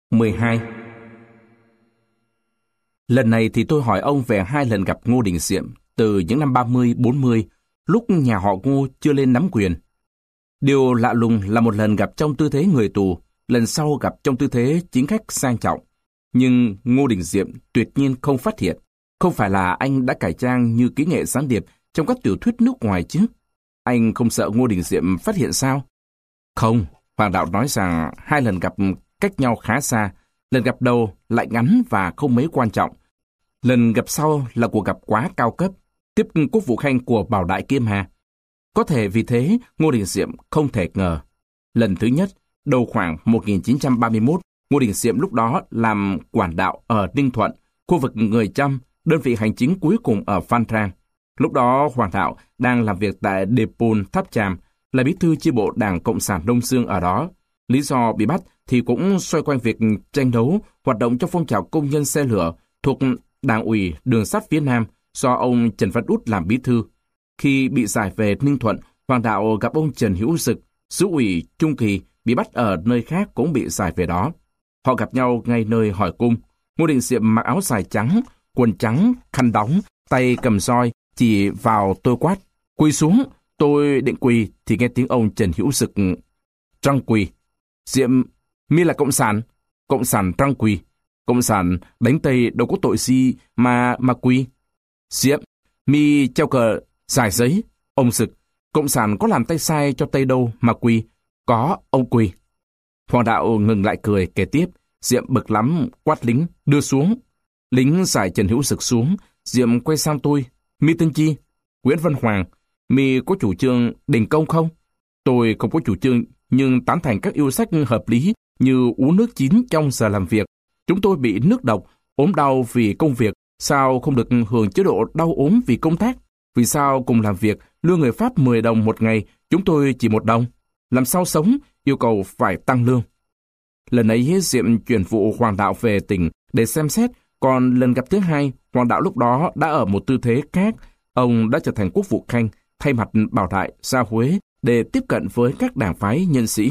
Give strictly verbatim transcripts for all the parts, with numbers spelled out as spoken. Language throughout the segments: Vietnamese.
mười hai. Lần này thì tôi hỏi ông về hai lần gặp Ngô Đình Diệm từ những năm ba mươi, bốn mươi, lúc nhà họ Ngô chưa lên nắm quyền. Điều lạ lùng là một lần gặp trong tư thế người tù, lần sau gặp trong tư thế chính khách sang trọng. Nhưng Ngô Đình Diệm tuyệt nhiên không phát hiện. Không phải là anh đã cải trang như kỹ nghệ gián điệp trong các tiểu thuyết nước ngoài chứ? Anh không sợ Ngô Đình Diệm phát hiện sao? Không, Hoàng đạo nói rằng hai lần gặp cách nhau khá xa. Lần gặp đầu lại ngắn và không mấy quan trọng. Lần gặp sau là cuộc gặp quá cao cấp, tiếp quốc vụ khanh của Bảo Đại Kiêm Hà. Có thể vì thế Ngô Đình Diệm không thể ngờ. Lần thứ nhất, đầu khoảng một nghìn chín trăm ba mươi mốt, Ngô Đình Diệm lúc đó làm quản đạo ở Ninh Thuận, khu vực Người Chăm, đơn vị hành chính cuối cùng ở Phan Rang. Lúc đó Hoàng đạo đang làm việc tại Depol Tháp Chàm, là bí thư chi bộ Đảng Cộng sản Đông Dương ở đó. Lý do bị bắt thì cũng xoay quanh việc tranh đấu, hoạt động trong phong trào công nhân xe lửa thuộc Đảng ủy Đường sắt phía Nam do ông Trần Văn Út làm bí thư. Khi bị giải về Ninh Thuận, Hoàng đạo gặp ông Trần Hữu Dực, Xứ ủy Trung Kỳ, bị bắt ở nơi khác cũng bị giải về đó. Họ gặp nhau ngay nơi hỏi cung. Ngô Đình Diệm mặc áo dài trắng, quần trắng, khăn đóng, tay cầm roi, chỉ vào tôi quát: "Quỳ xuống!" Tôi định quỳ thì nghe tiếng ông Trần Hữu Dực: "Trăng quỳ." "Diệm, mi là cộng sản." "Cộng sản trăng quỳ." "Cộng sản đánh Tây đâu có tội gì mà mà quỳ." "Diệm, mi treo cờ giải giấy." Ông Dực: "Cộng sản có làm tay sai cho Tây đâu mà quỳ." "Có, ông quỳ." Hoàng đạo ngừng lại cười kể tiếp. Diệm bực lắm quát lính: "Đưa xuống." Lính giải Trần Hữu Dực xuống. Diệm quay sang tôi: "Mi tên chi?" "Nguyễn Văn Hoàng." "Mi có chủ trương đình công không?" "Tôi không có chủ trương, nhưng tán thành các yêu sách hợp lý như uống nước chín trong giờ làm việc. Chúng tôi bị nước độc, ốm đau vì công việc, sao không được hưởng chế độ đau ốm vì công tác? Vì sao cùng làm việc, lương người Pháp mười đồng một ngày, chúng tôi chỉ một đồng? Làm sao sống, yêu cầu phải tăng lương." Lần ấy Diệm chuyển vụ Hoàng đạo về tỉnh để xem xét, còn lần gặp thứ hai, Hoàng đạo lúc đó đã ở một tư thế khác. Ông đã trở thành quốc vụ khanh, thay mặt Bảo Đại ra Huế để tiếp cận với các đảng phái nhân sĩ.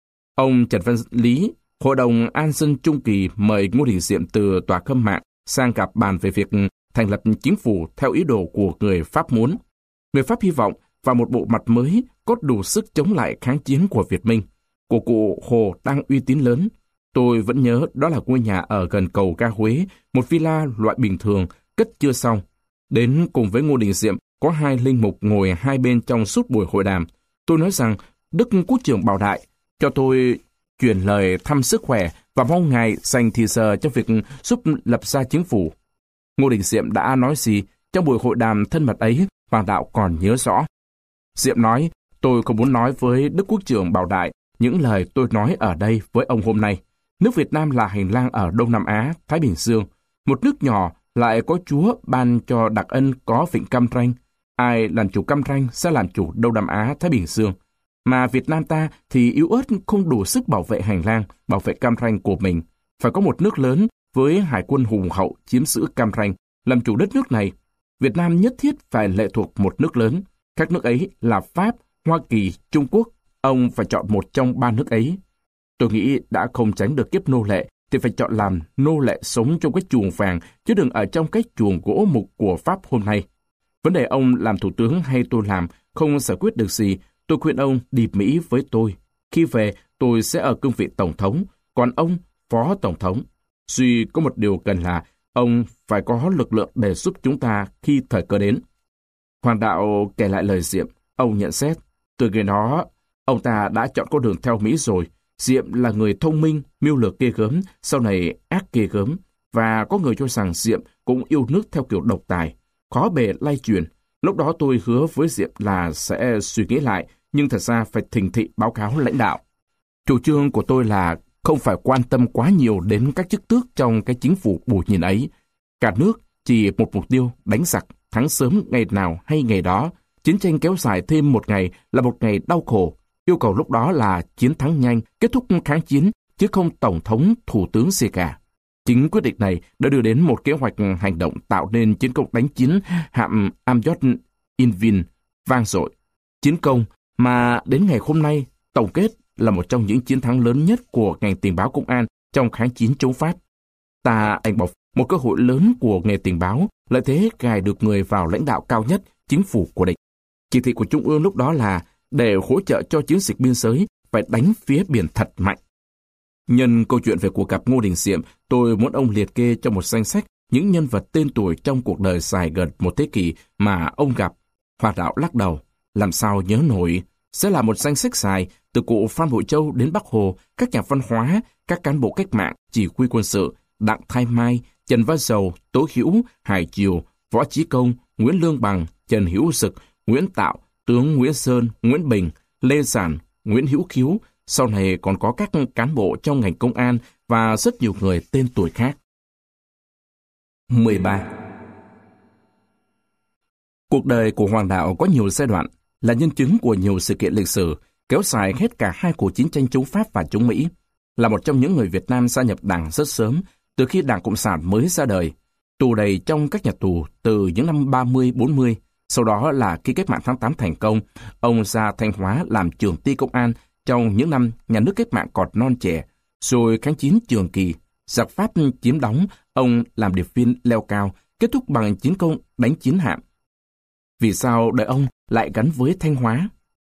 Ông Trần Văn Lý, Hội đồng An dân Trung Kỳ mời Ngô Đình Diệm từ tòa Khâm Mạng sang gặp bàn về việc thành lập chính phủ theo ý đồ của người Pháp muốn. Người Pháp hy vọng vào một bộ mặt mới có đủ sức chống lại kháng chiến của Việt Minh. Của cụ Hồ đang uy tín lớn. Tôi vẫn nhớ đó là ngôi nhà ở gần cầu ga Huế, một villa loại bình thường, cất chưa xong. Đến cùng với Ngô Đình Diệm có hai linh mục ngồi hai bên trong suốt buổi hội đàm. Tôi nói rằng Đức Quốc trưởng Bảo Đại cho tôi truyền lời thăm sức khỏe và mong ngài dành thì giờ cho việc giúp lập ra chính phủ. Ngô Đình Diệm đã nói gì trong buổi hội đàm thân mật ấy, Hoàng đạo còn nhớ rõ. Diệm nói: "Tôi không muốn nói với Đức Quốc trưởng Bảo Đại những lời tôi nói ở đây với ông hôm nay. Nước Việt Nam là hành lang ở Đông Nam Á, Thái Bình Dương. Một nước nhỏ lại có Chúa ban cho đặc ân có vịnh Cam Ranh. Ai làm chủ Cam Ranh sẽ làm chủ Đông Nam Á, Thái Bình Dương. Mà Việt Nam ta thì yếu ớt không đủ sức bảo vệ hành lang, bảo vệ Cam Ranh của mình. Phải có một nước lớn với hải quân hùng hậu chiếm giữ Cam Ranh, làm chủ đất nước này. Việt Nam nhất thiết phải lệ thuộc một nước lớn. Các nước ấy là Pháp, Hoa Kỳ, Trung Quốc. Ông phải chọn một trong ba nước ấy. Tôi nghĩ đã không tránh được kiếp nô lệ thì phải chọn làm nô lệ sống trong cái chuồng vàng, chứ đừng ở trong cái chuồng gỗ mục của Pháp hôm nay. Vấn đề ông làm thủ tướng hay tôi làm không giải quyết được gì. Tôi khuyên ông đi Mỹ với tôi. Khi về, tôi sẽ ở cương vị tổng thống, còn ông phó tổng thống. Duy có một điều cần là ông phải có lực lượng để giúp chúng ta khi thời cơ đến." Hoàng đạo kể lại lời Diệm. Ông nhận xét: "Từ ngày đó, ông ta đã chọn con đường theo Mỹ rồi. Diệm là người thông minh, mưu lược ghê gớm, sau này ác ghê gớm. Và có người cho rằng Diệm cũng yêu nước theo kiểu độc tài, khó bề lay chuyển. Lúc đó tôi hứa với Diệm là sẽ suy nghĩ lại, nhưng thật ra phải thỉnh thị báo cáo lãnh đạo. Chủ trương của tôi là không phải quan tâm quá nhiều đến các chức tước trong cái chính phủ bù nhìn ấy. Cả nước chỉ một mục tiêu: đánh giặc, thắng sớm ngày nào hay ngày đó. Chiến tranh kéo dài thêm một ngày là một ngày đau khổ. Yêu cầu lúc đó là chiến thắng nhanh, kết thúc kháng chiến, chứ không tổng thống, thủ tướng gì cả." Chính quyết định này đã đưa đến một kế hoạch hành động tạo nên chiến công đánh chiến hạm Amjot Invin vang dội. Chiến công mà đến ngày hôm nay tổng kết là một trong những chiến thắng lớn nhất của ngành tình báo công an trong kháng chiến chống Pháp. Ta anh bọc một cơ hội lớn của nghề tình báo, lợi thế gài được người vào lãnh đạo cao nhất, chính phủ của địch. Chỉ thị của Trung ương lúc đó là để hỗ trợ cho chiến dịch biên giới phải đánh phía biển thật mạnh. Nhân câu chuyện về cuộc gặp Ngô Đình Diệm, tôi muốn ông liệt kê trong một danh sách những nhân vật tên tuổi trong cuộc đời dài gần một thế kỷ mà ông gặp. Hòa Đạo lắc đầu, làm sao nhớ nổi, sẽ là một danh sách dài từ cụ Phan Bội Châu đến Bác Hồ, các nhà văn hóa, các cán bộ cách mạng, chỉ huy quân sự, Đặng Thái Mai, Trần Văn Dầu, Tố Hữu, Hải Triều, Võ Chí Công, Nguyễn Lương Bằng, Trần Hữu Dực, Nguyễn Tạo, tướng Nguyễn Sơn, Nguyễn Bình, Lê Giản, Nguyễn Hữu Khiếu, sau này còn có các cán bộ trong ngành công an và rất nhiều người tên tuổi khác. mười ba. Cuộc đời của Hoàng Đạo có nhiều giai đoạn, là nhân chứng của nhiều sự kiện lịch sử, kéo dài hết cả hai cuộc chiến tranh chống Pháp và chống Mỹ. Là một trong những người Việt Nam gia nhập Đảng rất sớm, từ khi Đảng Cộng sản mới ra đời, tù đầy trong các nhà tù từ những năm ba mươi bốn mươi. Sau đó là khi cách mạng tháng tám thành công, ông ra Thanh Hóa làm trưởng ty công an trong những năm nhà nước cách mạng còn non trẻ, rồi kháng chiến Trường Kỳ, giặc Pháp chiếm đóng, ông làm điệp viên leo cao, kết thúc bằng chiến công đánh chiến hạm. Vì sao đời ông lại gắn với Thanh Hóa?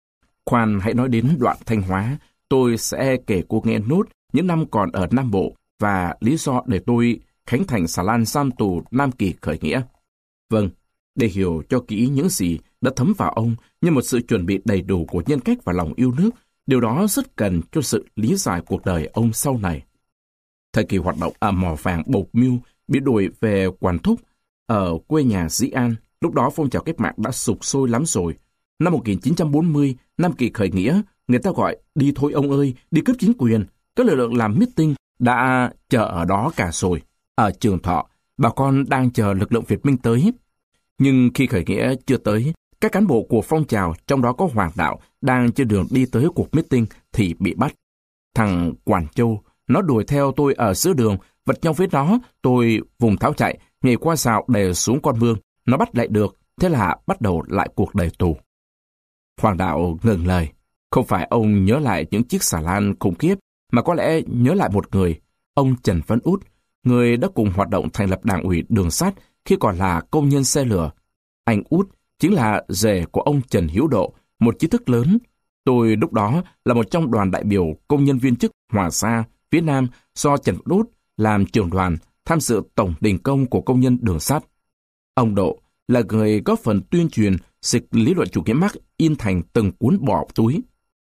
Khoan hãy nói đến đoạn Thanh Hóa, tôi sẽ kể cô nghe nốt những năm còn ở Nam Bộ và lý do để tôi khánh thành xà lan giam tù Nam Kỳ khởi nghĩa. Vâng, để hiểu cho kỹ những gì đã thấm vào ông như một sự chuẩn bị đầy đủ của nhân cách và lòng yêu nước, điều đó rất cần cho sự lý giải cuộc đời ông sau này. Thời kỳ hoạt động ở mỏ vàng Bộc Miêu bị đuổi về Quản Thúc ở quê nhà Dĩ An. Lúc đó phong trào cách mạng đã sục sôi lắm rồi. Năm một nghìn chín trăm bốn mươi, Nam Kỳ khởi nghĩa, người ta gọi đi thôi ông ơi, đi cướp chính quyền. Các lực lượng làm meeting đã chờ ở đó cả rồi. Ở Trường Thọ, bà con đang chờ lực lượng Việt Minh tới. Nhưng khi khởi nghĩa chưa tới, các cán bộ của phong trào, trong đó có Hoàng Đạo, đang trên đường đi tới cuộc meeting thì bị bắt. Thằng Quản Châu, nó đuổi theo tôi ở giữa đường, vật nhau với nó, tôi vùng tháo chạy, nhảy qua rào đè xuống con mương. Nó bắt lại được, thế là bắt đầu lại cuộc đời tù. Hoàng Đạo ngừng lời. Không phải ông nhớ lại những chiếc xà lan khủng khiếp, mà có lẽ nhớ lại một người, ông Trần Văn Út, người đã cùng hoạt động thành lập Đảng ủy Đường sắt khi còn là công nhân xe lửa. Anh Út chính là rể của ông Trần Hữu Độ, một trí thức lớn. Tôi lúc đó là một trong đoàn đại biểu công nhân viên chức Hòa Sa, phía Nam do Trần Văn Út làm trưởng đoàn tham dự tổng đình công của công nhân đường sắt. Ông Độ là người góp phần tuyên truyền dịch lý luận chủ nghĩa Mác in thành từng cuốn bỏ túi.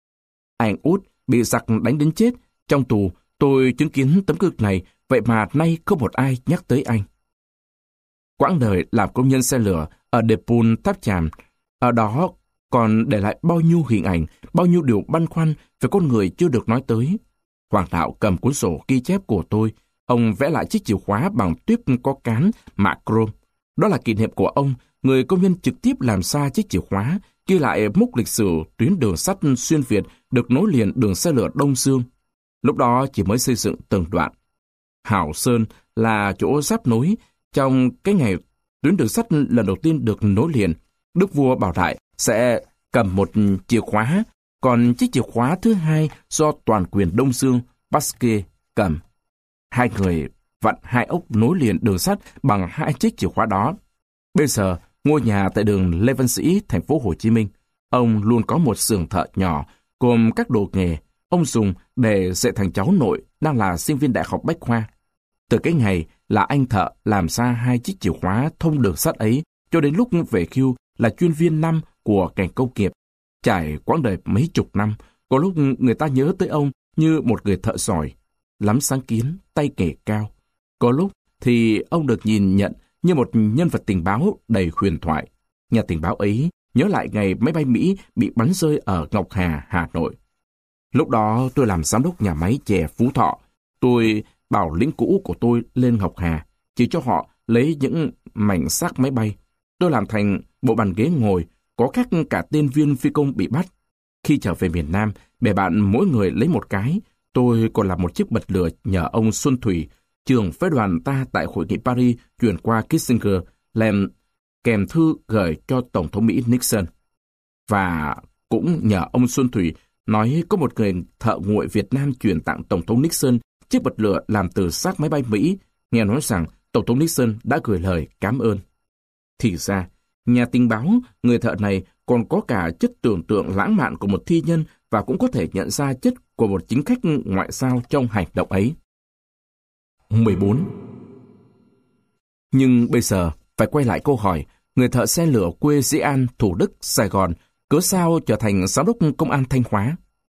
Anh Út bị giặc đánh đến chết. Trong tù, tôi chứng kiến tấm gương này, vậy mà nay không một ai nhắc tới anh. Quãng đời làm công nhân xe lửa ở Depol Tháp Chàm, ở đó còn để lại bao nhiêu hình ảnh, bao nhiêu điều băn khoăn về con người chưa được nói tới. Hoàng Đạo cầm cuốn sổ ghi chép của tôi, ông vẽ lại chiếc chìa khóa bằng tuyếp có cán mạ chrome. Đó là kỷ niệm của ông, người công nhân trực tiếp làm ra chiếc chìa khóa, ghi lại mốc lịch sử tuyến đường sắt xuyên Việt được nối liền đường xe lửa Đông Dương. Lúc đó chỉ mới xây dựng từng đoạn. Hảo Sơn là chỗ giáp nối. Trong cái ngày tuyến đường sắt lần đầu tiên được nối liền, Đức vua Bảo Đại sẽ cầm một chìa khóa, còn chiếc chìa khóa thứ hai do toàn quyền Đông Dương Pasquier cầm. Hai người vặn hai ốc nối liền đường sắt bằng hai chiếc chìa khóa đó. Bây giờ, ngôi nhà tại đường Lê Văn Sĩ, thành phố Hồ Chí Minh, ông luôn có một xưởng thợ nhỏ gồm các đồ nghề ông dùng để dạy thằng cháu nội đang là sinh viên đại học Bách Khoa. Từ cái ngày là anh thợ làm ra hai chiếc chìa khóa thông đường sắt ấy cho đến lúc về hưu là chuyên viên năm của ngành công nghiệp. Trải quãng đời mấy chục năm, có lúc người ta nhớ tới ông như một người thợ giỏi, lắm sáng kiến, tay nghề cao. Có lúc thì ông được nhìn nhận như một nhân vật tình báo đầy huyền thoại. Nhà tình báo ấy nhớ lại ngày máy bay Mỹ bị bắn rơi ở Ngọc Hà, Hà Nội. Lúc đó tôi làm giám đốc nhà máy chè Phú Thọ. Tôi bảo lính cũ của tôi lên Ngọc Hà, chỉ cho họ lấy những mảnh xác máy bay. Tôi làm thành bộ bàn ghế ngồi, có khắc cả tên viên phi công bị bắt. Khi trở về miền Nam, bè bạn mỗi người lấy một cái. Tôi còn làm một chiếc bật lửa nhờ ông Xuân Thủy, trưởng phái đoàn ta tại hội nghị Paris, chuyển qua Kissinger, làm kèm thư gửi cho Tổng thống Mỹ Nixon. Và cũng nhờ ông Xuân Thủy nói có một người thợ nguội Việt Nam chuyển tặng Tổng thống Nixon chiếc bật lửa làm từ xác máy bay Mỹ, nghe nói rằng Tổng thống Nixon đã gửi lời cảm ơn. Thì ra, nhà tình báo, người thợ này còn có cả chất tưởng tượng lãng mạn của một thi nhân và cũng có thể nhận ra chất của một chính khách ngoại giao trong hành động ấy. mười bốn. Nhưng bây giờ, phải quay lại câu hỏi, người thợ xe lửa quê Dĩ An, Thủ Đức, Sài Gòn, cớ sao trở thành giám đốc công an Thanh Hóa?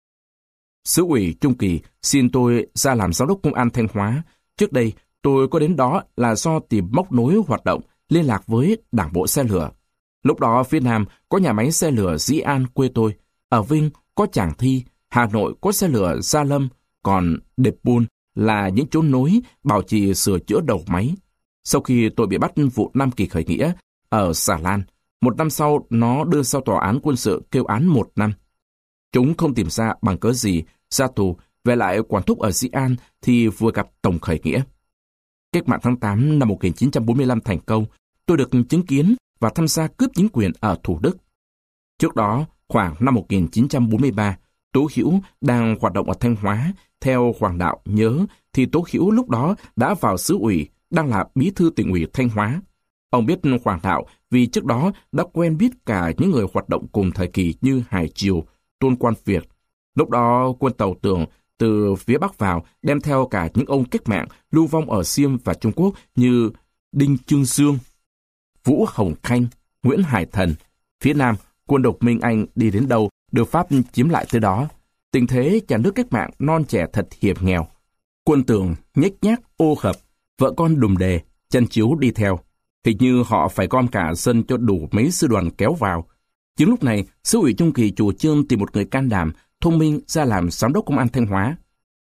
Xứ ủy Trung Kỳ xin tôi ra làm giám đốc công an Thanh Hóa. Trước đây, tôi có đến đó là do tìm móc nối hoạt động, liên lạc với đảng bộ xe lửa. Lúc đó phía Nam có nhà máy xe lửa Dĩ An quê tôi, ở Vinh có Tràng Thi, Hà Nội có xe lửa Gia Lâm, còn Đẹp Bun là những chốn nối bảo trì sửa chữa đầu máy. Sau khi tôi bị bắt vụ Nam Kỳ khởi nghĩa ở Xà Lan, một năm sau nó đưa sau tòa án quân sự kêu án một năm. Chúng không tìm ra bằng cớ gì, ra tù, về lại quản thúc ở Dĩ An thì vừa gặp tổng khởi nghĩa. Cách mạng tháng tám năm một nghìn chín trăm bốn mươi lăm thành công, tôi được chứng kiến và tham gia cướp chính quyền ở Thủ Đức. Trước đó, khoảng năm một nghìn chín trăm bốn mươi ba, Tố Hữu đang hoạt động ở Thanh Hóa. Theo Hoàng Đạo nhớ thì Tố Hữu lúc đó đã vào xứ ủy, đang là bí thư tỉnh ủy Thanh Hóa. Ông biết Hoàng Đạo vì trước đó đã quen biết cả những người hoạt động cùng thời kỳ như Hải Triều, Tôn Quan Việt. Lúc đó quân tàu Tường từ phía Bắc vào đem theo cả những ông cách mạng lưu vong ở Xiêm và Trung Quốc như Đinh Trương Dương, Vũ Hồng Khanh, Nguyễn Hải Thần. Phía Nam, quân độc Minh Anh đi đến đâu được Pháp chiếm lại tới đó. Tình thế nhà nước cách mạng non trẻ thật hiểm nghèo. Quân Tường nhếch nhác ô hợp, vợ con đùm đề, chân chiếu đi theo. Hình như họ phải gom cả dân cho đủ mấy sư đoàn kéo vào. Chính lúc này, xứ ủy Trung Kỳ chủ trương tìm một người can đảm, thông minh ra làm giám đốc công an Thanh Hóa.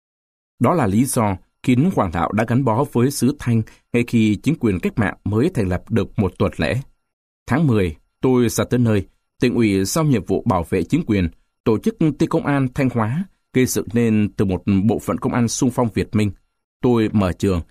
Đó là lý do khiến Hoàng Đạo đã gắn bó với xứ Thanh ngay khi chính quyền cách mạng mới thành lập được một tuần lễ. Tháng mười, tôi ra tới nơi, tỉnh ủy giao nhiệm vụ bảo vệ chính quyền, tổ chức ty công an Thanh Hóa, gây dựng nên từ một bộ phận công an xung phong Việt Minh. Tôi mở trường,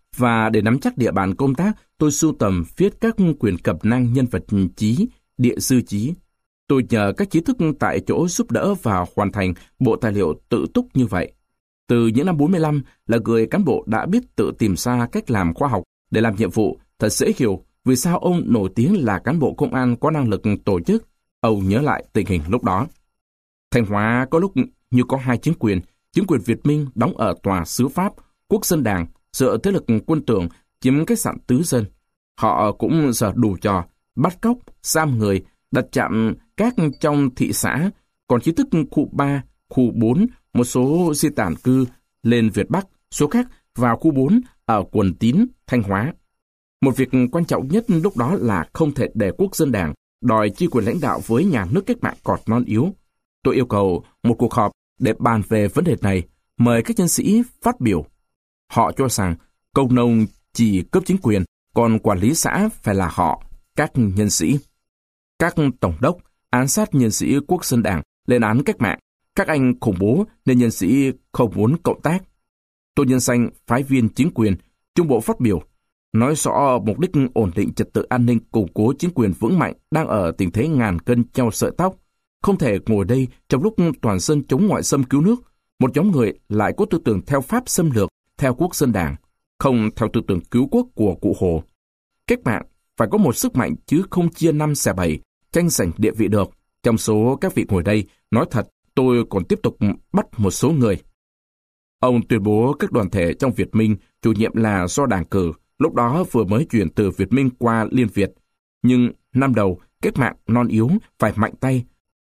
và để nắm chắc địa bàn công tác, tôi sưu tầm viết các quyển cẩm nang nhân vật chí, địa sư chí. Tôi nhờ các trí thức tại chỗ giúp đỡ và hoàn thành bộ tài liệu tự túc như vậy. Từ những năm bốn mươi lăm là người cán bộ đã biết tự tìm ra cách làm khoa học để làm nhiệm vụ. Thật dễ hiểu vì sao ông nổi tiếng là cán bộ công an có năng lực tổ chức. Ông nhớ lại tình hình lúc đó. Thanh Hóa có lúc như có hai chính quyền. Chính quyền Việt Minh đóng ở tòa xứ Pháp, Quốc dân Đảng, dựa thế lực quân Tường chiếm khách sạn Tứ Dân. Họ cũng giờ đủ trò, bắt cóc, giam người, đặt trạm các trong thị xã, còn trí thức khu ba, khu bốn, một số di tản cư lên Việt Bắc, số khác vào khu bốn ở Quần Tín, Thanh Hóa. Một việc quan trọng nhất lúc đó là không thể để Quốc dân Đảng đòi chi quyền lãnh đạo với nhà nước cách mạng còn non yếu. Tôi yêu cầu một cuộc họp để bàn về vấn đề này, mời các nhân sĩ phát biểu. Họ cho rằng công nông chỉ cấp chính quyền, còn quản lý xã phải là họ, các nhân sĩ. Các tổng đốc án sát nhân sĩ Quốc dân Đảng lên án cách mạng, các anh khủng bố nên nhân sĩ không muốn cộng tác. Tôi nhân danh phái viên chính quyền, Trung bộ phát biểu, nói rõ mục đích ổn định trật tự an ninh, củng cố chính quyền vững mạnh đang ở tình thế ngàn cân treo sợi tóc. Không thể ngồi đây trong lúc toàn dân chống ngoại xâm cứu nước, một nhóm người lại có tư tưởng theo Pháp xâm lược, theo Quốc dân Đảng, không theo tư tưởng cứu quốc của cụ Hồ. Cách mạng phải có một sức mạnh chứ không chia năm xẻ bảy, tranh giành địa vị được. Trong số các vị ngồi đây, nói thật, tôi còn tiếp tục bắt một số người. Ông tuyên bố các đoàn thể trong Việt Minh chủ nhiệm là do Đảng cử, lúc đó vừa mới chuyển từ Việt Minh qua Liên Việt. Nhưng năm đầu, cách mạng non yếu phải mạnh tay.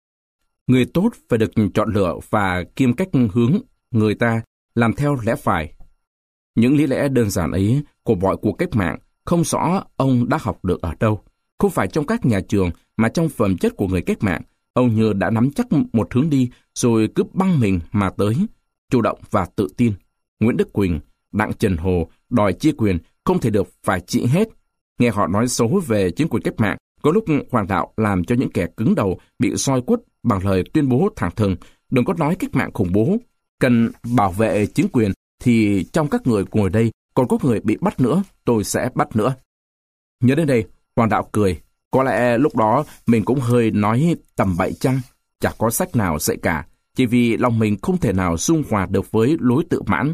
Người tốt phải được chọn lựa và kiêm cách hướng người ta làm theo lẽ phải. Những lý lẽ đơn giản ấy của mọi cuộc cách mạng không rõ ông đã học được ở đâu. Không phải trong các nhà trường mà trong phẩm chất của người cách mạng, ông như đã nắm chắc một hướng đi rồi cứ băng mình mà tới, chủ động và tự tin. Nguyễn Đức Quỳnh, Đặng Trần Hồ đòi chia quyền không thể được phải trị hết. Nghe họ nói xấu về chính quyền cách mạng, có lúc Hoàng Đạo làm cho những kẻ cứng đầu bị soi quất bằng lời tuyên bố thẳng thừng, đừng có nói cách mạng khủng bố. Cần bảo vệ chính quyền thì trong các người ngồi đây còn có người bị bắt nữa, tôi sẽ bắt nữa. Nhớ đến đây, Hoàng Đạo cười. Có lẽ lúc đó mình cũng hơi nói tầm bậy chăng, chả có sách nào dạy cả, chỉ vì lòng mình không thể nào dung hòa được với lối tự mãn.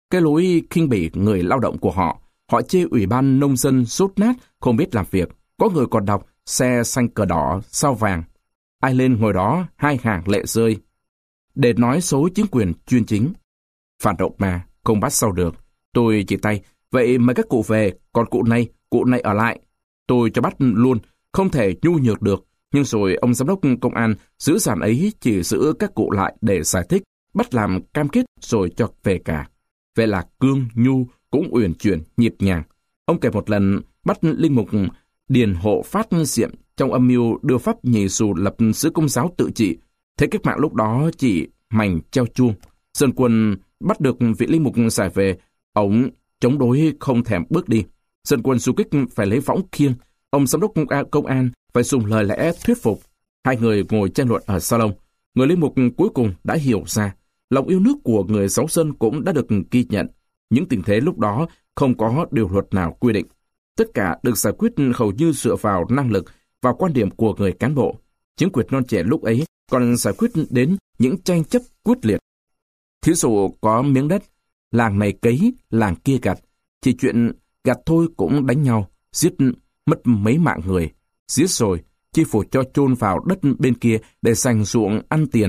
Cái lối khinh bỉ người lao động của họ. Họ chê ủy ban nông dân dốt nát, không biết làm việc. Có người còn đọc xe xanh cờ đỏ, sao vàng. Ai lên ngồi đó, hai hàng lệ rơi. Để nói xấu chính quyền chuyên chính. Phản động mà, không bắt sau được. Tôi chỉ tay, vậy mời các cụ về, còn cụ này, cụ này ở lại. Tôi cho bắt luôn, không thể nhu nhược được. Nhưng rồi ông giám đốc công an giữ dàn ấy chỉ giữ các cụ lại để giải thích, bắt làm cam kết rồi cho về cả. Vậy là cương, nhu cũng uyển chuyển, nhịp nhàng. Ông kể một lần bắt linh mục Điền Hộ Phát Diệm trong âm mưu đưa pháp nhì xù lập sứ công giáo tự trị. Thế cách mạng lúc đó chỉ mảnh treo chuông. Dân quân bắt được vị linh mục giải về, ông chống đối không thèm bước đi. Dân quân du kích phải lấy võng khiêng. Ông giám đốc công an phải dùng lời lẽ thuyết phục. Hai người ngồi tranh luận ở salon. Người linh mục cuối cùng đã hiểu ra. Lòng yêu nước của người giáo dân cũng đã được ghi nhận. Những tình thế lúc đó không có điều luật nào quy định. Tất cả được giải quyết hầu như dựa vào năng lực và quan điểm của người cán bộ. Chính quyền non trẻ lúc ấy còn giải quyết đến những tranh chấp quyết liệt. Thí dụ có miếng đất, làng này cấy, làng kia gặt. Chỉ chuyện gặt thôi cũng đánh nhau, giết mất mấy mạng người. Giết rồi, chi phủ cho chôn vào đất bên kia để giành ruộng ăn tiền.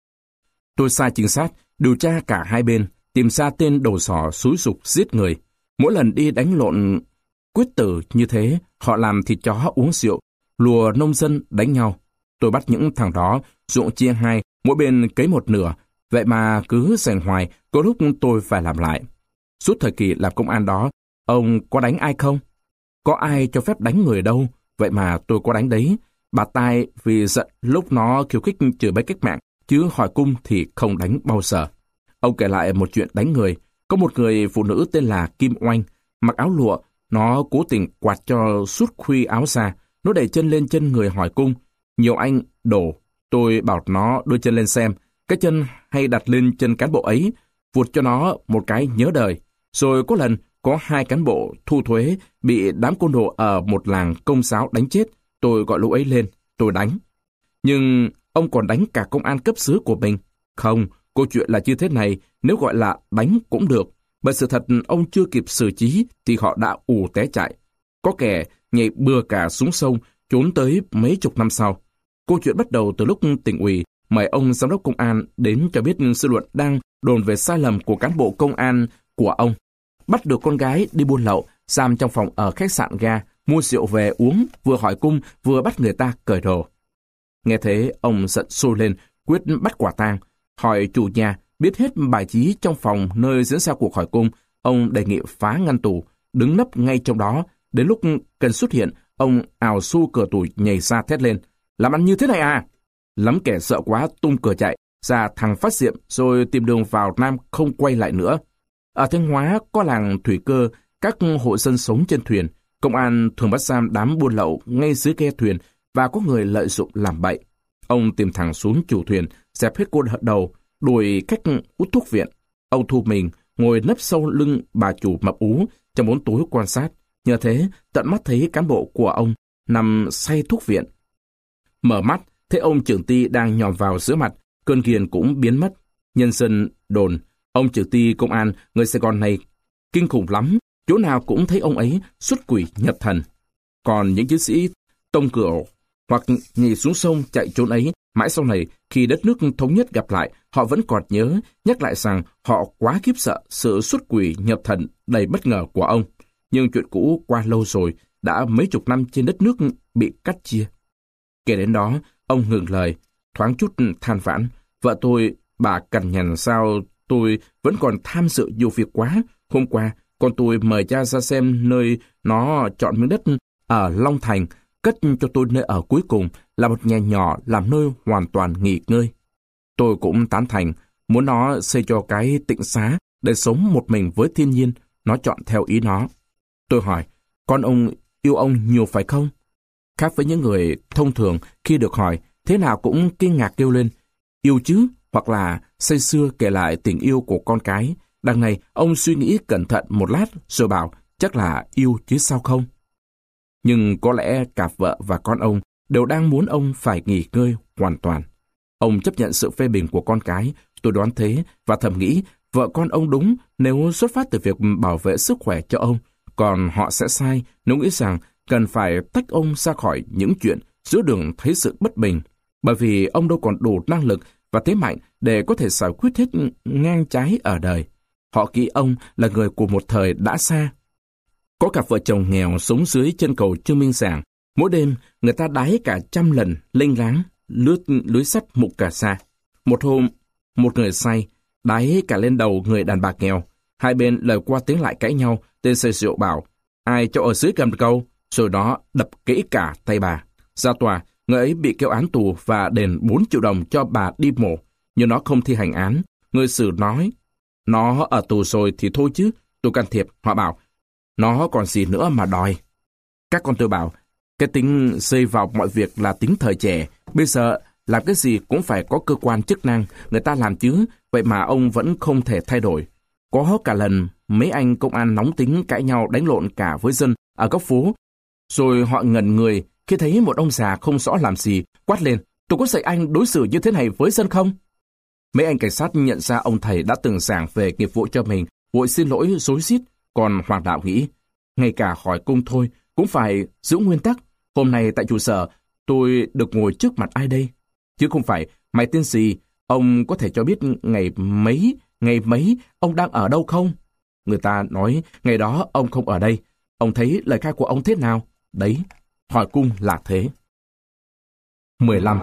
Tôi sai trinh sát, điều tra cả hai bên, tìm ra tên đầu sỏ xúi giục giết người. Mỗi lần đi đánh lộn quyết tử như thế, họ làm thịt chó uống rượu, lùa nông dân đánh nhau. Tôi bắt những thằng đó, ruộng chia hai, mỗi bên cấy một nửa. Vậy mà cứ giành hoài, có lúc tôi phải làm lại. Suốt thời kỳ làm công an đó, ông có đánh ai không? Có ai cho phép đánh người đâu, vậy mà tôi có đánh đấy. Bà Tai vì giận lúc nó khiêu khích chửi bới cách mạng, chứ hỏi cung thì không đánh bao giờ. Ông kể lại một chuyện đánh người. Có một người phụ nữ tên là Kim Oanh, mặc áo lụa, nó cố tình quạt cho sút khuy áo ra, nó đẩy chân lên chân người hỏi cung. Nhiều anh đổ, tôi bảo nó đưa chân lên xem, cái chân hay đặt lên chân cán bộ ấy, vụt cho nó một cái nhớ đời. Rồi có lần có hai cán bộ thu thuế bị đám côn đồ ở một làng công giáo đánh chết, tôi gọi lũ ấy lên, tôi đánh. Nhưng ông còn đánh cả công an cấp xứ của mình. Không, câu chuyện là như thế này, nếu gọi là đánh cũng được. Bởi sự thật ông chưa kịp xử trí thì họ đã ù té chạy. Có kẻ nhảy bừa cả xuống sông, trốn tới mấy chục năm sau. Câu chuyện bắt đầu từ lúc tỉnh ủy mời ông giám đốc công an đến cho biết dư luận đang đồn về sai lầm của cán bộ công an của ông. Bắt được con gái đi buôn lậu, giam trong phòng ở khách sạn ga, mua rượu về uống, vừa hỏi cung, vừa bắt người ta cởi đồ. Nghe thế, ông giận sôi lên, quyết bắt quả tang. Hỏi chủ nhà, biết hết bài trí trong phòng nơi diễn ra cuộc hỏi cung, ông đề nghị phá ngăn tủ, đứng nấp ngay trong đó. Đến lúc cần xuất hiện, ông ào xu cửa tủ nhảy ra thét lên. Làm ăn như thế này à? Lắm kẻ sợ quá tung cửa chạy, ra thằng Phát Diệm rồi tìm đường vào Nam không quay lại nữa. Ở Thanh Hóa có làng thủy cơ, các hộ dân sống trên thuyền. Công an thường bắt giam đám buôn lậu ngay dưới ghe thuyền và có người lợi dụng làm bậy. Ông tìm thẳng xuống chủ thuyền, dẹp hết cô đầu, đuổi cách hút thuốc viện. Ông thu mình, ngồi nấp sau lưng bà chủ mập ú trong bóng tối quan sát. Nhờ thế, tận mắt thấy cán bộ của ông nằm say thuốc viện. Mở mắt, thấy ông trưởng ty đang nhòm vào giữa mặt, cơn ghiền cũng biến mất. Nhân dân đồn, ông trưởng ty công an người Sài Gòn này kinh khủng lắm, chỗ nào cũng thấy ông ấy xuất quỷ nhập thần. Còn những chiến sĩ tông cửa hoặc nhảy xuống sông chạy trốn ấy, mãi sau này khi đất nước thống nhất gặp lại, họ vẫn còn nhớ, nhắc lại rằng họ quá khiếp sợ sự xuất quỷ nhập thần đầy bất ngờ của ông. Nhưng chuyện cũ qua lâu rồi, đã mấy chục năm trên đất nước bị cắt chia. Kể đến đó, ông ngừng lời, thoáng chút than vãn. Vợ tôi, bà cằn nhằn sao tôi vẫn còn tham dự nhiều việc quá. Hôm qua, con tôi mời cha ra xem nơi nó chọn miếng đất ở Long Thành, cất cho tôi nơi ở cuối cùng là một nhà nhỏ làm nơi hoàn toàn nghỉ ngơi. Tôi cũng tán thành, muốn nó xây cho cái tịnh xá để sống một mình với thiên nhiên, nó chọn theo ý nó. Tôi hỏi, con ông yêu ông nhiều phải không? Khác với những người thông thường khi được hỏi, thế nào cũng kinh ngạc kêu lên, yêu chứ, hoặc là say sưa kể lại tình yêu của con cái. Đằng này, ông suy nghĩ cẩn thận một lát rồi bảo, chắc là yêu chứ sao không? Nhưng có lẽ cả vợ và con ông đều đang muốn ông phải nghỉ ngơi hoàn toàn. Ông chấp nhận sự phê bình của con cái, tôi đoán thế, và thầm nghĩ, Vợ con ông đúng nếu xuất phát từ việc bảo vệ sức khỏe cho ông, còn họ sẽ sai nếu nghĩ rằng cần phải tách ông ra khỏi những chuyện giữa đường thấy sự bất bình, bởi vì ông đâu còn đủ năng lực và thế mạnh để có thể giải quyết hết ngang trái ở đời. Họ nghĩ ông là người của một thời đã xa. Có cặp vợ chồng nghèo sống dưới chân cầu Trương Minh Giảng, mỗi đêm người ta đáy cả trăm lần lênh láng lướt lưới sắt Mục Cà Sa. Một hôm, một người say đáy cả lên đầu người đàn bà nghèo. Hai bên lời qua tiếng lại cãi nhau. Tên say rượu bảo ai cho ở dưới cầm câu, rồi đó đập kỹ cả tay bà. Ra tòa, người ấy bị kéo án tù và đền bốn triệu đồng cho bà đi mổ, nhưng nó không thi hành án. Người xử nói nó ở tù rồi thì thôi chứ. Tôi can thiệp, họ bảo nó còn gì nữa mà đòi. Các con tôi bảo cái tính dây vào mọi việc là tính thời trẻ. Bây giờ làm cái gì cũng phải có cơ quan chức năng, người ta làm chứ, vậy mà ông vẫn không thể thay đổi. Có cả lần mấy anh công an nóng tính cãi nhau đánh lộn cả với dân ở góc phố, rồi họ ngẩn người khi thấy một ông già không rõ làm gì, quát lên, tôi có dạy anh đối xử như thế này với dân không? Mấy anh cảnh sát nhận ra ông thầy đã từng giảng về nghiệp vụ cho mình, vội xin lỗi rối rít, còn Hoàng Đạo nghĩ, ngay cả hỏi cung thôi, cũng phải giữ nguyên tắc. Hôm nay tại trụ sở, tôi được ngồi trước mặt ai đây? Chứ không phải, mày tên gì, ông có thể cho biết ngày mấy, ngày mấy, ông đang ở đâu không? Người ta nói, ngày đó ông không ở đây. Ông thấy lời khai của ông thế nào? Đấy, hỏi cung là thế. mười lăm.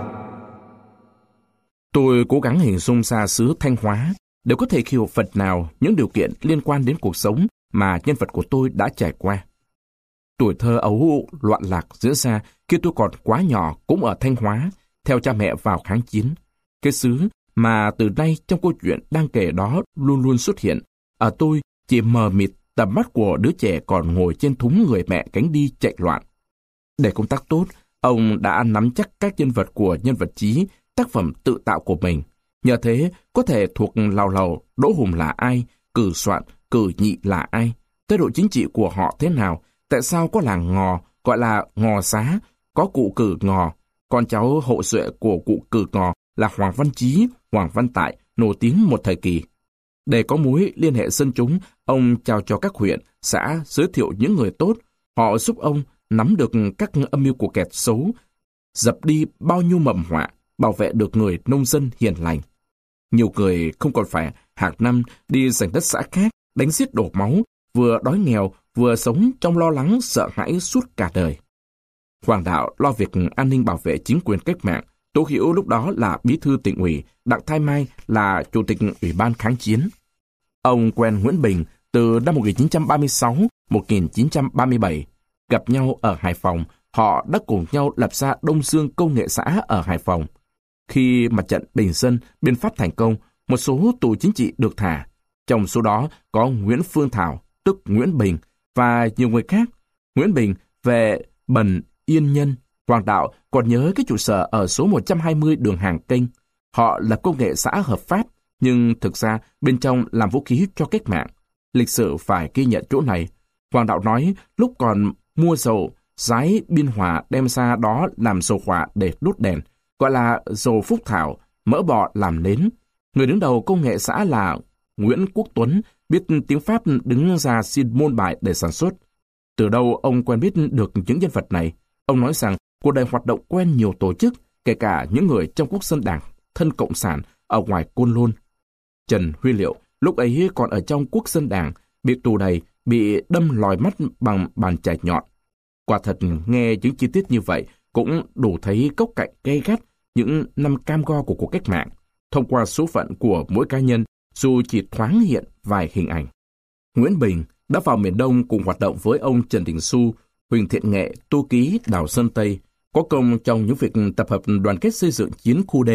Tôi cố gắng hình dung ra xứ Thanh Hóa, để có thể hiểu phần nào những điều kiện liên quan đến cuộc sống mà nhân vật của tôi đã trải qua. Tuổi thơ ấu loạn lạc diễn ra khi tôi còn quá nhỏ cũng ở Thanh Hóa, theo cha mẹ vào kháng chiến. Cái xứ mà từ nay trong câu chuyện đang kể đó luôn luôn xuất hiện, ở tôi chỉ mờ mịt tầm mắt của đứa trẻ còn ngồi trên thúng người mẹ cánh đi chạy loạn. Để công tác tốt, ông đã nắm chắc các nhân vật của nhân vật chí, tác phẩm tự tạo của mình. Nhờ thế, có thể thuộc lào lầu Đỗ Hùng là ai, Cử Soạn, Cử Nhị là ai, thái độ chính trị của họ thế nào, tại sao có làng Ngò gọi là Ngò Xá, có cụ Cử Ngò, con cháu hậu duệ của cụ Cử Ngò là Hoàng Văn Chí, Hoàng Văn Tại, nổi tiếng một thời kỳ. Để có mối liên hệ dân chúng, ông trao cho các huyện, xã giới thiệu những người tốt, họ giúp ông nắm được các âm mưu của kẻ xấu, dập đi bao nhiêu mầm họa, bảo vệ được người nông dân hiền lành. Nhiều người không còn phải hàng năm đi giành đất xã khác, đánh giết đổ máu, vừa đói nghèo, vừa sống trong lo lắng sợ hãi suốt cả đời. Hoàng Đạo lo việc an ninh bảo vệ chính quyền cách mạng, Tố Hữu lúc đó là bí thư tỉnh ủy, Đặng Thái Mai là chủ tịch ủy ban kháng chiến. Ông quen Nguyễn Bình từ năm một nghìn chín trăm ba mươi sáu đến một nghìn chín trăm ba mươi bảy. Gặp nhau ở Hải Phòng, họ đã cùng nhau lập ra Đông Dương Công nghệ xã ở Hải Phòng. Khi mặt trận bình dân biên phát thành công, một số tù chính trị được thả. Trong số đó có Nguyễn Phương Thảo, tức Nguyễn Bình, và nhiều người khác. Nguyễn Bình về Bần Yên Nhân. Hoàng Đạo còn nhớ cái trụ sở ở số một trăm hai mươi đường Hàng Kênh. Họ lập công nghệ xã hợp pháp, nhưng thực ra bên trong làm vũ khí cho cách mạng. Lịch sử phải ghi nhận chỗ này. Hoàng Đạo nói lúc còn mua dầu, giái Biên Hòa đem ra đó làm dầu hỏa để đốt đèn, gọi là dầu Phúc Thảo, mỡ bò làm nến. Người đứng đầu công nghệ xã là Nguyễn Quốc Tuấn, biết tiếng Pháp đứng ra xin môn bài để sản xuất. Từ đâu ông quen biết được những nhân vật này? Ông nói rằng cuộc đời hoạt động quen nhiều tổ chức, kể cả những người trong Quốc dân Đảng, thân Cộng sản ở ngoài Côn Lôn. Trần Huy Liệu lúc ấy còn ở trong Quốc dân Đảng, bị tù đầy, bị đâm lòi mắt bằng bàn chải nhọn. Quả thật nghe những chi tiết như vậy cũng đủ thấy cốc cạnh gay gắt những năm cam go của cuộc cách mạng, thông qua số phận của mỗi cá nhân, dù chỉ thoáng hiện vài hình ảnh. Nguyễn Bình đã vào miền Đông cùng hoạt động với ông Trần Đình Xu, Huỳnh Thiện Nghệ, Tô Ký, Đào Sơn Tây, có công trong những việc tập hợp đoàn kết xây dựng chiến khu D.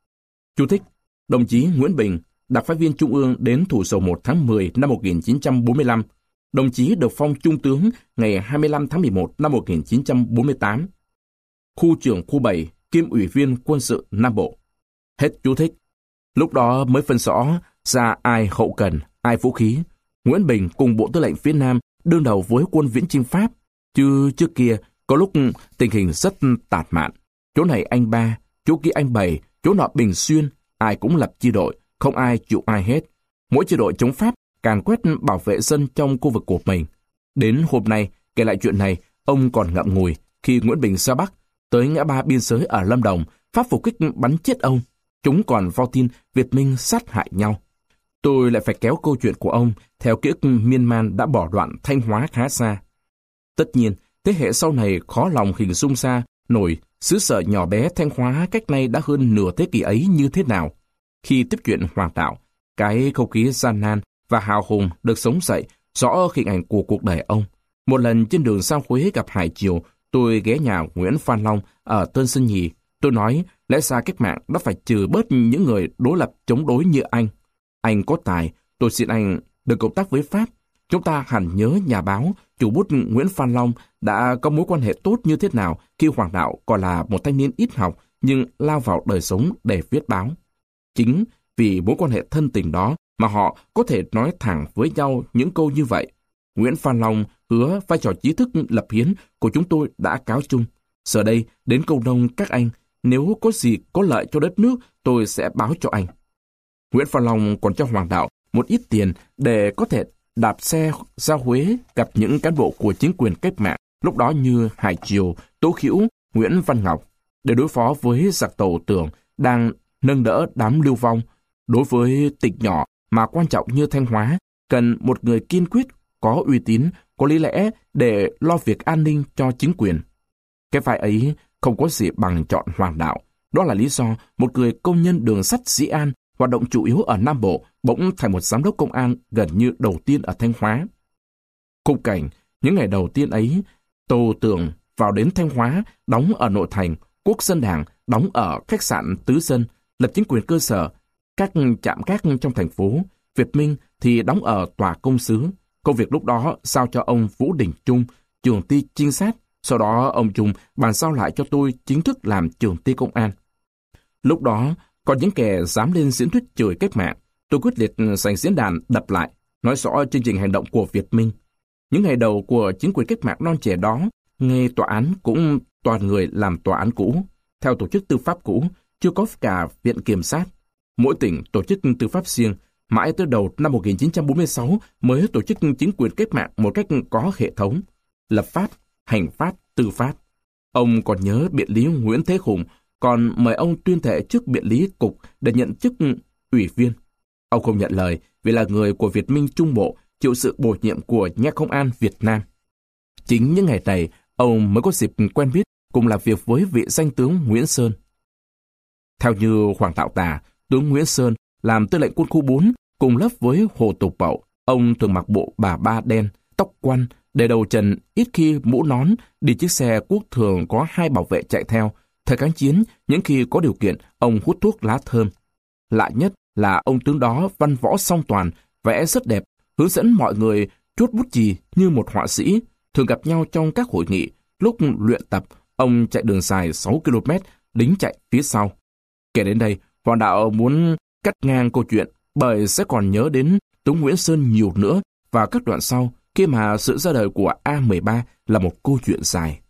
Chú thích: đồng chí Nguyễn Bình, đặc phái viên Trung ương đến thủ dầu một tháng mười năm một nghìn chín trăm bốn mươi lăm. Đồng chí được phong trung tướng ngày hai mươi lăm tháng mười một năm một nghìn chín trăm bốn mươi tám. Khu trưởng khu bảy, kiêm ủy viên quân sự Nam Bộ. Hết chú thích. Lúc đó mới phân rõ ra ai hậu cần, ai vũ khí. Nguyễn Bình cùng Bộ Tư lệnh phía Nam đương đầu với quân viễn chinh Pháp. Chứ trước kia, có lúc tình hình rất tạt mạn. Chỗ này anh ba, chỗ kia anh bảy, chỗ nọ Bình Xuyên, ai cũng lập chi đội, không ai chịu ai hết. Mỗi chi đội chống Pháp càn quét bảo vệ dân trong khu vực của mình. Đến hôm nay, kể lại chuyện này, ông còn ngậm ngùi khi Nguyễn Bình ra Bắc, tới ngã ba biên giới ở Lâm Đồng, Pháp phục kích bắn chết ông. Chúng còn vo tin Việt Minh sát hại nhau. Tôi lại phải kéo câu chuyện của ông theo ký ức miên man đã bỏ đoạn Thanh Hóa khá xa. Tất nhiên, thế hệ sau này khó lòng hình dung ra nổi xứ sở nhỏ bé Thanh Hóa cách nay đã hơn nửa thế kỷ ấy như thế nào. Khi tiếp chuyện Hoàng Đạo, cái không khí gian nan và hào hùng được sống dậy rõ hình ảnh của cuộc đời ông. Một lần trên đường sang Huế gặp Hải Triều, tôi ghé nhà Nguyễn Phan Long ở Tân Sơn Nhì. Tôi nói, lẽ ra cách mạng đã phải trừ bớt những người đối lập chống đối như anh. Anh có tài, tôi xin anh được cộng tác với Pháp. Chúng ta hẳn nhớ nhà báo, chủ bút Nguyễn Phan Long đã có mối quan hệ tốt như thế nào khi Hoàng Đạo còn là một thanh niên ít học nhưng lao vào đời sống để viết báo. Chính vì mối quan hệ thân tình đó mà họ có thể nói thẳng với nhau những câu như vậy. Nguyễn Phan Long hứa vai trò trí thức lập hiến của chúng tôi đã cáo chung. Giờ đây, đến câu nông các anh, nếu có gì có lợi cho đất nước, tôi sẽ báo cho anh. Nguyễn Phan Long còn cho Hoàng Đạo một ít tiền để có thể đạp xe ra Huế gặp những cán bộ của chính quyền cách mạng lúc đó như Hải Triều, Tố Khữu, Nguyễn Văn Ngọc để đối phó với giặc Tàu Tường đang nâng đỡ đám lưu vong. Đối với tỉnh nhỏ mà quan trọng như Thanh Hóa, cần một người kiên quyết, có uy tín, có lý lẽ để lo việc an ninh cho chính quyền. Cái vai ấy không có gì bằng chọn Hoàng Đạo. Đó là lý do một người công nhân đường sắt Dĩ An hoạt động chủ yếu ở Nam Bộ bỗng thành một giám đốc công an gần như đầu tiên ở Thanh Hóa. Khung cảnh những ngày đầu tiên ấy, Tàu Tường vào đến Thanh Hóa, đóng ở nội thành, Quốc dân Đảng đóng ở khách sạn Tứ Dân, lập chính quyền cơ sở, các trạm gác trong thành phố. Việt Minh thì đóng ở tòa công xứ. Công việc lúc đó giao cho ông Vũ Đình Trung, trưởng ty trinh sát. Sau đó ông Trung bàn giao lại cho tôi chính thức làm trưởng ty công an. Lúc đó, còn những kẻ dám lên diễn thuyết chửi cách mạng, tôi quyết liệt giành diễn đàn đập lại, nói rõ chương trình hành động của Việt Minh. Những ngày đầu của chính quyền cách mạng non trẻ đó, nghe tòa án cũng toàn người làm tòa án cũ, theo tổ chức tư pháp cũ, chưa có cả viện kiểm sát. Mỗi tỉnh tổ chức tư pháp riêng, mãi tới đầu năm một nghìn chín trăm bốn mươi sáu mới tổ chức chính quyền cách mạng một cách có hệ thống, lập pháp, hành pháp, tư pháp. Ông còn nhớ biện lý Nguyễn Thế Hùng còn mời ông tuyên thệ trước biện lý cục để nhận chức ủy viên. Ông không nhận lời vì là người của Việt Minh Trung Bộ, chịu sự bổ nhiệm của nhà công an Việt Nam. Chính những ngày này, ông mới có dịp quen biết cùng làm việc với vị danh tướng Nguyễn Sơn. Theo như Hoàng Đạo tả, tướng Nguyễn Sơn làm tư lệnh quân khu bốn cùng lớp với Hồ Tục Bậu. Ông thường mặc bộ bà ba đen, tóc quăn, để đầu trần, ít khi mũ nón, đi chiếc xe quốc thường có hai bảo vệ chạy theo. Thời kháng chiến, những khi có điều kiện, ông hút thuốc lá thơm. Lạ nhất là ông tướng đó văn võ song toàn, vẽ rất đẹp, hướng dẫn mọi người chuốt bút chì như một họa sĩ, thường gặp nhau trong các hội nghị. Lúc luyện tập, ông chạy đường dài sáu ki lô mét, lính chạy phía sau. Kể đến đây, Hoàng Đạo muốn cắt ngang câu chuyện bởi sẽ còn nhớ đến tướng Nguyễn Sơn nhiều nữa và các đoạn sau khi mà sự ra đời của A mười ba là một câu chuyện dài.